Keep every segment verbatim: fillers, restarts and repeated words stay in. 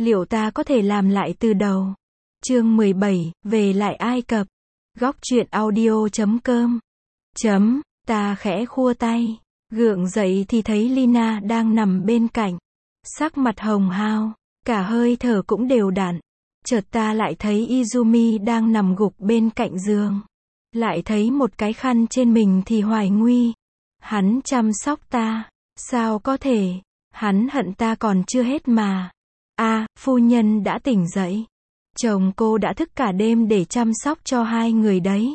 Liệu ta có thể làm lại từ đầu? Chương mười bảy, về lại Ai Cập. Góc truyện audio chấm com. Chấm, ta khẽ khua tay. Gượng dậy thì thấy Lina đang nằm bên cạnh. Sắc mặt hồng hao, cả hơi thở cũng đều đặn. Chợt ta lại thấy Izumi đang nằm gục bên cạnh giường. Lại thấy một cái khăn trên mình thì Hoài Nguy. Hắn chăm sóc ta. Sao có thể? Hắn hận ta còn chưa hết mà. À, phu nhân đã tỉnh dậy. Chồng cô đã thức cả đêm để chăm sóc cho hai người đấy.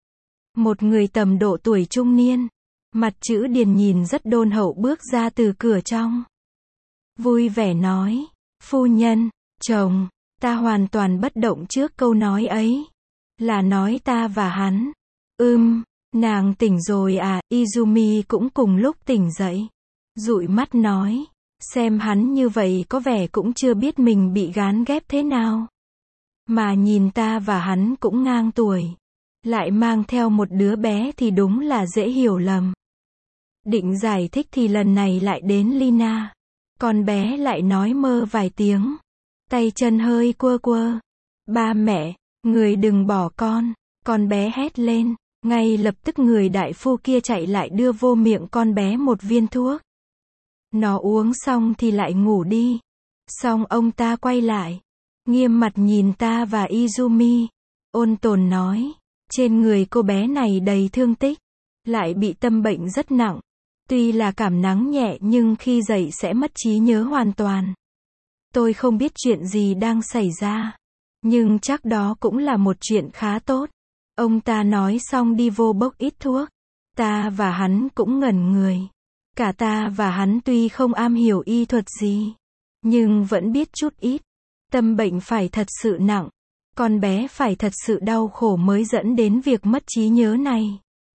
Một người tầm độ tuổi trung niên, mặt chữ điền nhìn rất đôn hậu bước ra từ cửa trong. Vui vẻ nói, phu nhân, chồng, ta hoàn toàn bất động trước câu nói ấy. Là nói ta và hắn. Ưm, nàng tỉnh rồi à? Izumi cũng cùng lúc tỉnh dậy. Dụi mắt nói, xem hắn như vậy có vẻ cũng chưa biết mình bị gán ghép thế nào. Mà nhìn ta và hắn cũng ngang tuổi. Lại mang theo một đứa bé thì đúng là dễ hiểu lầm. Định giải thích thì lần này lại đến Lina. Con bé lại nói mơ vài tiếng. Tay chân hơi quơ quơ. Ba mẹ, người đừng bỏ con. Con bé hét lên. Ngay lập tức người đại phu kia chạy lại đưa vô miệng con bé một viên thuốc. Nó uống xong thì lại ngủ đi. Xong ông ta quay lại. Nghiêm mặt nhìn ta và Izumi. Ôn tồn nói. Trên người cô bé này đầy thương tích. Lại bị tâm bệnh rất nặng. Tuy là cảm nắng nhẹ nhưng khi dậy sẽ mất trí nhớ hoàn toàn. Tôi không biết chuyện gì đang xảy ra. Nhưng chắc đó cũng là một chuyện khá tốt. Ông ta nói xong đi vô bốc ít thuốc. Ta và hắn cũng ngẩn người. Cả ta và hắn tuy không am hiểu y thuật gì. Nhưng vẫn biết chút ít. Tâm bệnh phải thật sự nặng. Con bé phải thật sự đau khổ mới dẫn đến việc mất trí nhớ này.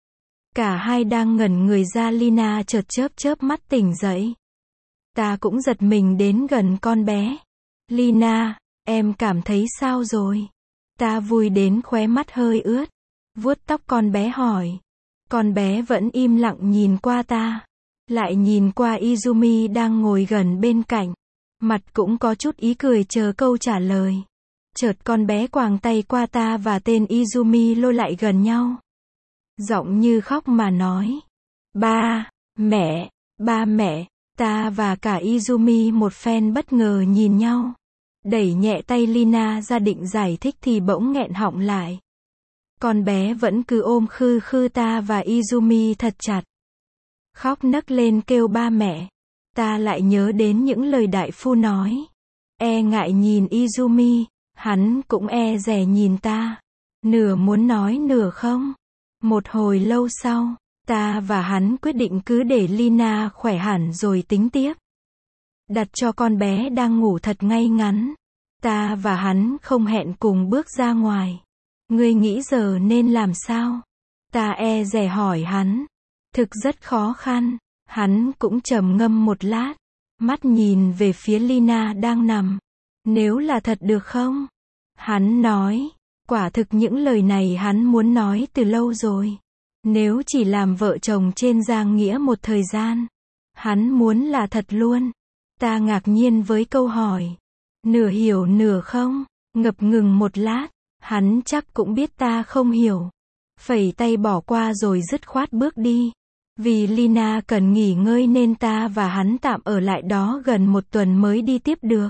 Cả hai đang ngẩn người ra Lina chợt chớp chớp mắt tỉnh dậy. Ta cũng giật mình đến gần con bé. Lina, em cảm thấy sao rồi? Ta vui đến khóe mắt hơi ướt. Vuốt tóc con bé hỏi. Con bé vẫn im lặng nhìn qua ta. Lại nhìn qua Izumi đang ngồi gần bên cạnh. Mặt cũng có chút ý cười chờ câu trả lời. Chợt con bé quàng tay qua ta và tên Izumi lôi lại gần nhau. Giọng như khóc mà nói. Ba, mẹ, ba mẹ, ta và cả Izumi một phen bất ngờ nhìn nhau. Đẩy nhẹ tay Lina ra định giải thích thì bỗng nghẹn họng lại. Con bé vẫn cứ ôm khư khư ta và Izumi thật chặt. Khóc nấc lên kêu ba mẹ. Ta lại nhớ đến những lời đại phu nói. E ngại nhìn Izumi, hắn cũng e dè nhìn ta. Nửa muốn nói nửa không. Một hồi lâu sau, ta và hắn quyết định cứ để Lina khỏe hẳn rồi tính tiếp. Đặt cho con bé đang ngủ thật ngay ngắn. Ta và hắn không hẹn cùng bước ra ngoài. Ngươi nghĩ giờ nên làm sao? Ta e dè hỏi hắn. Thực rất khó khăn. Hắn cũng trầm ngâm một lát. Mắt nhìn về phía Lina đang nằm. Nếu là thật được không? Hắn nói. Quả thực những lời này hắn muốn nói từ lâu rồi. Nếu chỉ làm vợ chồng trên giang nghĩa một thời gian. Hắn muốn là thật luôn. Ta ngạc nhiên với câu hỏi. Nửa hiểu nửa không? Ngập ngừng một lát. Hắn chắc cũng biết ta không hiểu. Phẩy tay bỏ qua rồi dứt khoát bước đi. Vì Lina cần nghỉ ngơi nên ta và hắn tạm ở lại đó gần một tuần mới đi tiếp được.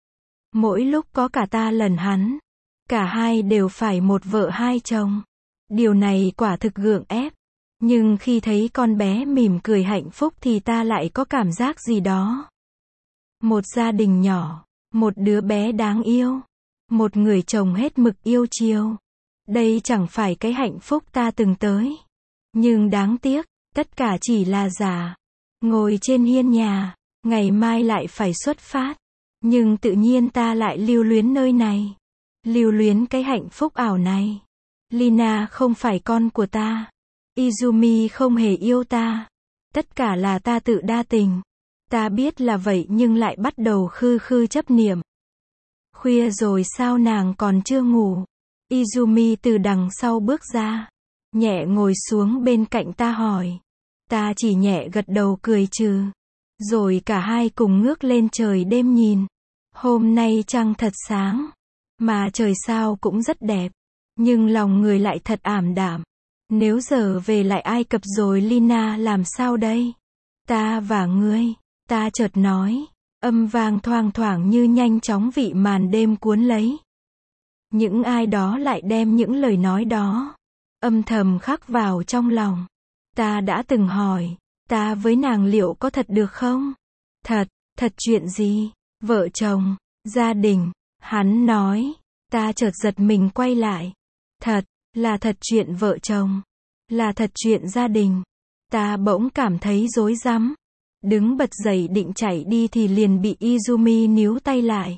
Mỗi lúc có cả ta lần hắn. Cả hai đều phải một vợ hai chồng. Điều này quả thực gượng ép. Nhưng khi thấy con bé mỉm cười hạnh phúc thì ta lại có cảm giác gì đó. Một gia đình nhỏ. Một đứa bé đáng yêu. Một người chồng hết mực yêu chiều. Đây chẳng phải cái hạnh phúc ta từng tới. Nhưng đáng tiếc, tất cả chỉ là giả. Ngồi trên hiên nhà, ngày mai lại phải xuất phát. Nhưng tự nhiên ta lại lưu luyến nơi này. Lưu luyến cái hạnh phúc ảo này. Lina không phải con của ta. Izumi không hề yêu ta. Tất cả là ta tự đa tình. Ta biết là vậy nhưng lại bắt đầu khư khư chấp niệm. Khuya rồi sao nàng còn chưa ngủ? Izumi từ đằng sau bước ra. Nhẹ ngồi xuống bên cạnh ta hỏi. Ta chỉ nhẹ gật đầu cười trừ. Rồi cả hai cùng ngước lên trời đêm nhìn. Hôm nay trăng thật sáng, mà trời sao cũng rất đẹp, nhưng lòng người lại thật ảm đạm. Nếu giờ về lại Ai Cập rồi Lina làm sao đây? Ta và ngươi, ta chợt nói, âm vang thoang thoảng như nhanh chóng vị màn đêm cuốn lấy. Những ai đó lại đem những lời nói đó, âm thầm khắc vào trong lòng. Ta đã từng hỏi, ta với nàng liệu có thật được không? Thật, thật chuyện gì? Vợ chồng, gia đình, hắn nói, ta chợt giật mình quay lại. Thật, là thật chuyện vợ chồng, là thật chuyện gia đình. Ta bỗng cảm thấy rối rắm, đứng bật dậy định chạy đi thì liền bị Izumi níu tay lại.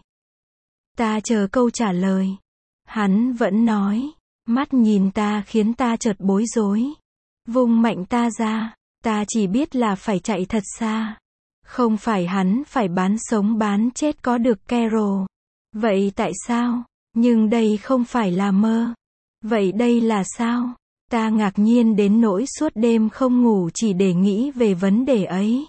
Ta chờ câu trả lời. Hắn vẫn nói, mắt nhìn ta khiến ta chợt bối rối. Vung mạnh ta ra, ta chỉ biết là phải chạy thật xa. Không phải hắn phải bán sống bán chết có được Carol. Vậy tại sao? Nhưng đây không phải là mơ. Vậy đây là sao? Ta ngạc nhiên đến nỗi suốt đêm không ngủ chỉ để nghĩ về vấn đề ấy.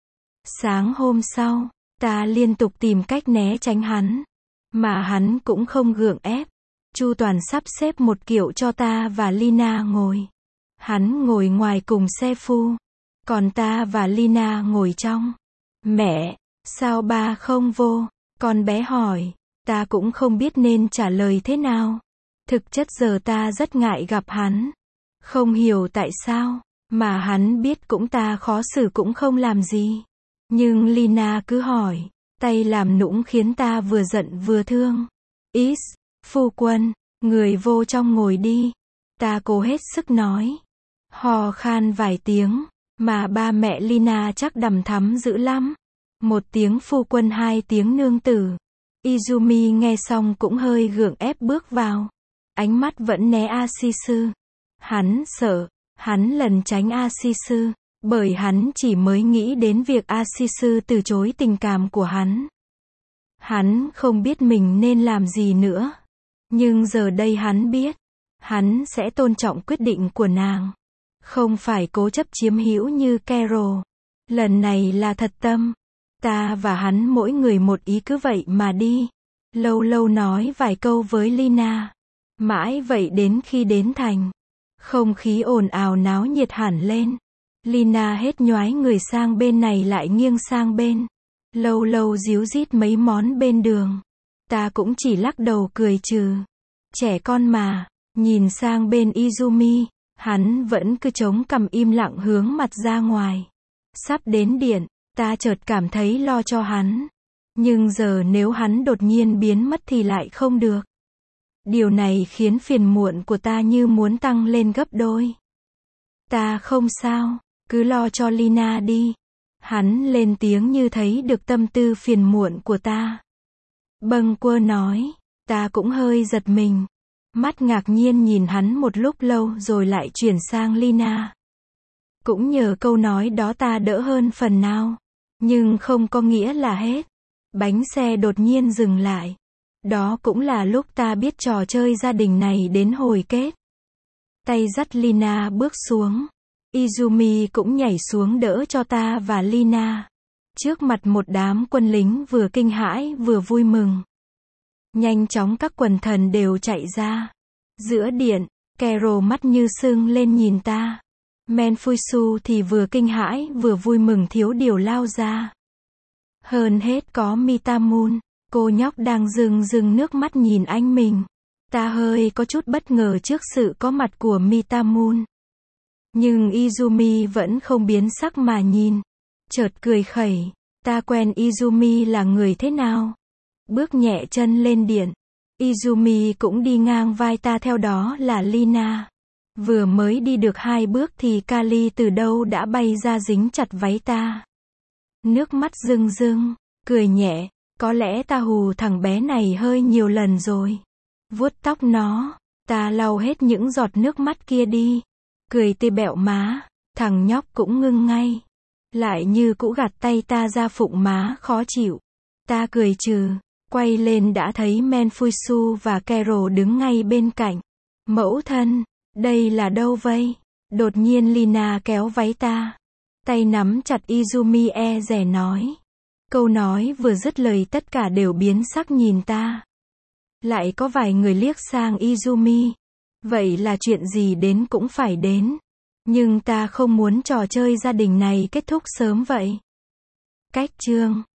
Sáng hôm sau, ta liên tục tìm cách né tránh hắn. Mà hắn cũng không gượng ép. Chu toàn sắp xếp một kiểu cho ta và Lina ngồi. Hắn ngồi ngoài cùng xe phu. Còn ta và Lina ngồi trong. Mẹ, sao ba không vô? Con bé hỏi. Ta cũng không biết nên trả lời thế nào. Thực chất giờ ta rất ngại gặp hắn. Không hiểu tại sao. Mà hắn biết cũng ta khó xử cũng không làm gì. Nhưng Lina cứ hỏi. Tay làm nũng khiến ta vừa giận vừa thương. Is, phu quân, người vô trong ngồi đi. Ta cố hết sức nói. Hò khan vài tiếng. Mà ba mẹ Lina chắc đằm thắm dữ lắm. Một tiếng phu quân hai tiếng nương tử. Izumi nghe xong cũng hơi gượng ép bước vào. Ánh mắt vẫn né Asisu. Hắn sợ. Hắn lần tránh Asisu. Bởi hắn chỉ mới nghĩ đến việc Asisu từ chối tình cảm của hắn. Hắn không biết mình nên làm gì nữa. Nhưng giờ đây hắn biết. Hắn sẽ tôn trọng quyết định của nàng. Không phải cố chấp chiếm hữu như Carol. Lần này là thật tâm. Ta và hắn mỗi người một ý cứ vậy mà đi. Lâu lâu nói vài câu với Lina. Mãi vậy đến khi đến thành. Không khí ồn ào náo nhiệt hẳn lên. Lina hết nhoái người sang bên này lại nghiêng sang bên. Lâu lâu díu dít mấy món bên đường. Ta cũng chỉ lắc đầu cười trừ. Trẻ con mà. Nhìn sang bên Izumi. Hắn vẫn cứ chống cằm im lặng hướng mặt ra ngoài. Sắp đến điện. Ta chợt cảm thấy lo cho hắn. Nhưng giờ nếu hắn đột nhiên biến mất thì lại không được. Điều này khiến phiền muộn của ta như muốn tăng lên gấp đôi. Ta không sao. Cứ lo cho Lina đi. Hắn lên tiếng như thấy được tâm tư phiền muộn của ta. Bâng quơ nói. Ta cũng hơi giật mình. Mắt ngạc nhiên nhìn hắn một lúc lâu rồi lại chuyển sang Lina. Cũng nhờ câu nói đó ta đỡ hơn phần nào. Nhưng không có nghĩa là hết. Bánh xe đột nhiên dừng lại. Đó cũng là lúc ta biết trò chơi gia đình này đến hồi kết. Tay dắt Lina bước xuống. Izumi cũng nhảy xuống đỡ cho ta và Lina. Trước mặt một đám quân lính vừa kinh hãi vừa vui mừng. Nhanh chóng các quần thần đều chạy ra. Giữa điện, Carol mắt như sưng lên nhìn ta. Menfusu thì vừa kinh hãi vừa vui mừng thiếu điều lao ra. Hơn hết có Mitamun. Cô nhóc đang rưng rưng nước mắt nhìn anh mình. Ta hơi có chút bất ngờ trước sự có mặt của Mitamun. Nhưng Izumi vẫn không biến sắc mà nhìn. Chợt cười khẩy. Ta quen Izumi là người thế nào? Bước nhẹ chân lên điện. Izumi cũng đi ngang vai ta, theo đó là Lina. Vừa mới đi được hai bước thì Kali từ đâu đã bay ra dính chặt váy ta. Nước mắt rưng rưng, cười nhẹ. Có lẽ ta hù thằng bé này hơi nhiều lần rồi. Vuốt tóc nó. Ta lau hết những giọt nước mắt kia đi. Cười tê bẹo má. Thằng nhóc cũng ngưng ngay. Lại như cũ gạt tay ta ra phụng má khó chịu. Ta cười trừ. Quay lên đã thấy Menfusu và Carol đứng ngay bên cạnh. Mẫu thân, đây là đâu vậy? Đột nhiên Lina kéo váy ta. Tay nắm chặt Izumi e dè nói. Câu nói vừa dứt lời tất cả đều biến sắc nhìn ta. Lại có vài người liếc sang Izumi. Vậy là chuyện gì đến cũng phải đến. Nhưng ta không muốn trò chơi gia đình này kết thúc sớm vậy. Cách chương